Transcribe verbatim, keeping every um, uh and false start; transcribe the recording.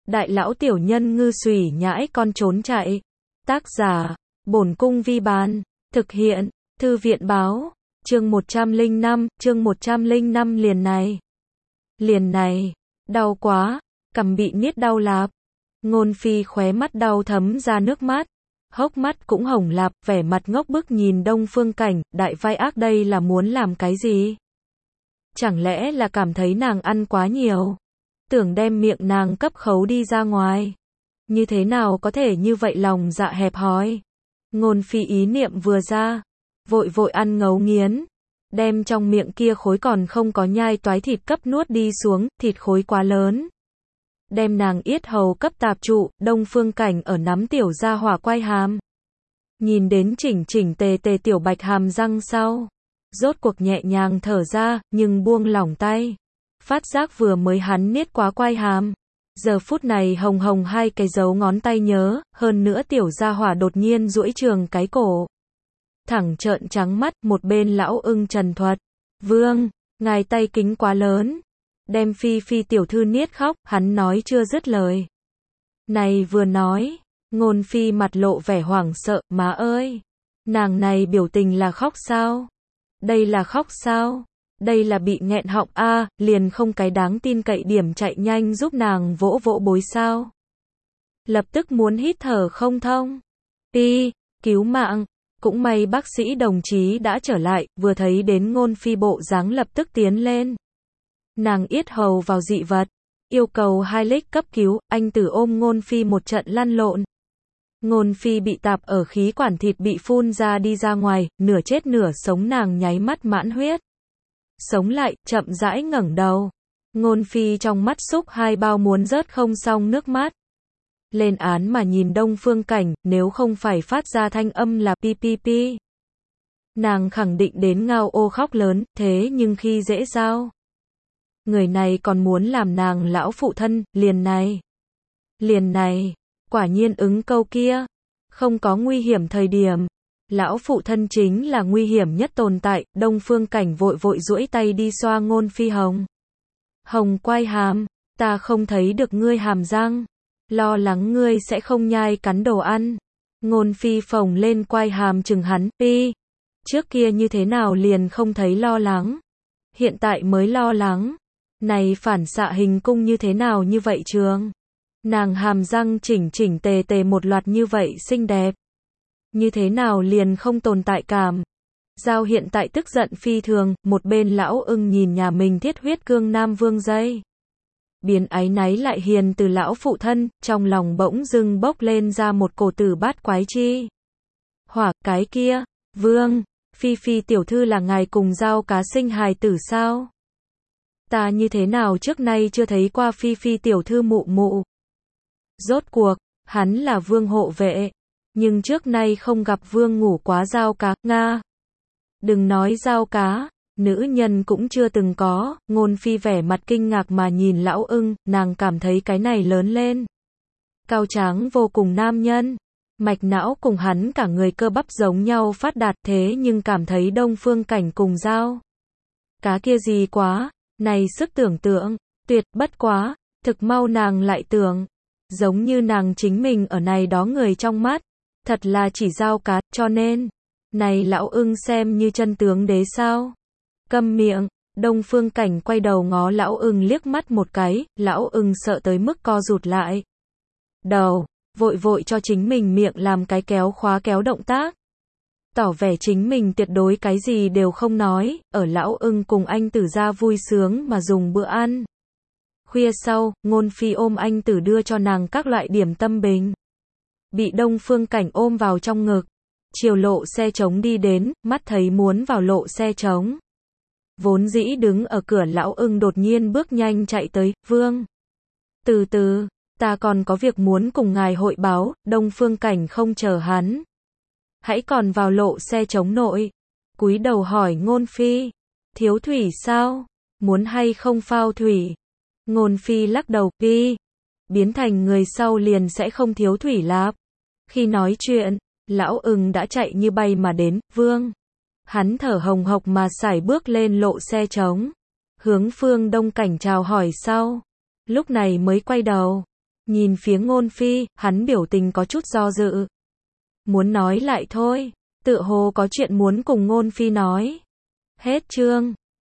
đại lão tiểu nhân ngư xùy nhãi con trốn chạy. Tác giả, Bổn Cung Vi Bán. Thực hiện, Thư viện Báo. Chương một trăm lẻ năm, chương một trăm lẻ năm liền này. Liền này, đau quá, cằm bị niết đau lạp. Ngôn Phi khóe mắt đau thấm ra nước mắt. Hốc mắt cũng hồng lạp, vẻ mặt ngốc bức nhìn Đông Phương Cảnh, đại vai ác đây là muốn làm cái gì? Chẳng lẽ là cảm thấy nàng ăn quá nhiều? Tưởng đem miệng nàng cấp khấu đi ra ngoài. Như thế nào có thể như vậy lòng dạ hẹp hòi? Ngôn Phi ý niệm vừa ra, vội vội ăn ngấu nghiến, đem trong miệng kia khối còn không có nhai toái thịt cấp nuốt đi xuống, thịt khối quá lớn. Đem nàng yết hầu cấp tạp trụ, Đông Phương Cảnh ở nắm tiểu ra hỏa quay hàm. Nhìn đến chỉnh chỉnh tề tề tiểu bạch hàm răng sau. Rốt cuộc nhẹ nhàng thở ra, nhưng buông lỏng tay. Phát giác vừa mới hắn niết quá quay hàm. Giờ phút này hồng hồng hai cái dấu ngón tay nhớ, hơn nữa tiểu gia hỏa đột nhiên duỗi trường cái cổ. Thẳng trợn trắng mắt, một bên lão ưng trần thuật. Vương, ngài tay kính quá lớn. Đem Phi Phi tiểu thư niết khóc, hắn nói chưa dứt lời. Này vừa nói, Ngôn Phi mặt lộ vẻ hoảng sợ, má ơi. Nàng này biểu tình là khóc sao? Đây là khóc sao? Đây là bị nghẹn họng a, à, liền không cái đáng tin cậy điểm chạy nhanh giúp nàng vỗ vỗ bối sao? Lập tức muốn hít thở không thông. Pi, cứu mạng. Cũng may bác sĩ đồng chí đã trở lại, vừa thấy đến Ngôn Phi bộ dáng lập tức tiến lên. Nàng yết hầu vào dị vật, yêu cầu hai lích cấp cứu, anh tử ôm Ngôn Phi một trận lăn lộn. Ngôn Phi bị tạp ở khí quản thịt bị phun ra đi ra ngoài, nửa chết nửa sống nàng nháy mắt mãn huyết. Sống lại, chậm rãi ngẩng đầu. Ngôn Phi trong mắt xúc hai bao muốn rớt không xong nước mắt. Lên án mà nhìn Đông Phương Cảnh, nếu không phải phát ra thanh âm là pi pi pi. Nàng khẳng định đến ngao ô khóc lớn, thế nhưng khi dễ giao. Người này còn muốn làm nàng lão phụ thân, liền này. Liền này, quả nhiên ứng câu kia. Không có nguy hiểm thời điểm. Lão phụ thân chính là nguy hiểm nhất tồn tại, Đông Phương Cảnh vội vội duỗi tay đi xoa Ngôn Phi hồng. Hồng quay hàm, ta không thấy được ngươi hàm răng. Lo lắng ngươi sẽ không nhai cắn đồ ăn. Ngôn Phi phồng lên quay hàm chừng hắn, pi. Trước kia như thế nào liền không thấy lo lắng. Hiện tại mới lo lắng. Này phản xạ hình cung như thế nào như vậy trường? Nàng hàm răng chỉnh chỉnh tề tề một loạt như vậy xinh đẹp. Như thế nào liền không tồn tại cảm. Giao hiện tại tức giận phi thường, một bên lão ưng nhìn nhà mình thiết huyết cương nam vương dây. Biến áy náy lại hiền từ lão phụ thân, trong lòng bỗng dưng bốc lên ra một cổ tử bát quái chi. Hỏa, cái kia, vương, Phi Phi tiểu thư là ngài cùng Giao cá sinh hài tử sao? Ta như thế nào trước nay chưa thấy qua Phi Phi tiểu thư mụ mụ. Rốt cuộc, hắn là vương hộ vệ. Nhưng trước nay không gặp vương ngủ quá Giao cá, Nga. Đừng nói Giao cá, nữ nhân cũng chưa từng có. Ngôn Phi vẻ mặt kinh ngạc mà nhìn lão ưng, nàng cảm thấy cái này lớn lên. Cao tráng vô cùng nam nhân. Mạch não cùng hắn cả người cơ bắp giống nhau phát đạt, thế nhưng cảm thấy Đông Phương Cảnh cùng Giao cá kia gì quá. Này sức tưởng tượng, tuyệt bất quá, thực mau nàng lại tưởng. Giống như nàng chính mình ở này đó người trong mắt. Thật là chỉ Giao cá, cho nên, này lão ưng xem như chân tướng đế sao. Câm miệng, Đông Phương Cảnh quay đầu ngó lão ưng liếc mắt một cái, lão ưng sợ tới mức co rụt lại. Đầu, vội vội cho chính mình miệng làm cái kéo khóa kéo động tác. Tỏ vẻ chính mình tuyệt đối cái gì đều không nói, ở lão ưng cùng anh tử ra vui sướng mà dùng bữa ăn. Khuya sau, Ngôn Phi ôm anh tử đưa cho nàng các loại điểm tâm bình. Bị Đông Phương Cảnh ôm vào trong ngực. Chiều lộ xe trống đi đến, mắt thấy muốn vào lộ xe trống. Vốn dĩ đứng ở cửa lão ưng đột nhiên bước nhanh chạy tới, vương. Từ từ, ta còn có việc muốn cùng ngài hội báo, Đông Phương Cảnh không chờ hắn. Hãy còn vào lộ xe trống nội. Cúi đầu hỏi Ngôn Phi, thiếu thủy sao? Muốn hay không phao thủy? Ngôn Phi lắc đầu, pi. Biến thành người sau liền sẽ không thiếu thủy lạp. Khi nói chuyện, lão ưng đã chạy như bay mà đến, vương. Hắn thở hồng hộc mà sải bước lên lộ xe trống. Hướng phương Đông Cảnh chào hỏi sau. Lúc này mới quay đầu. Nhìn phía Ngôn Phi, hắn biểu tình có chút do dự. Muốn nói lại thôi, tựa hồ có chuyện muốn cùng Ngôn Phi nói. Hết chương.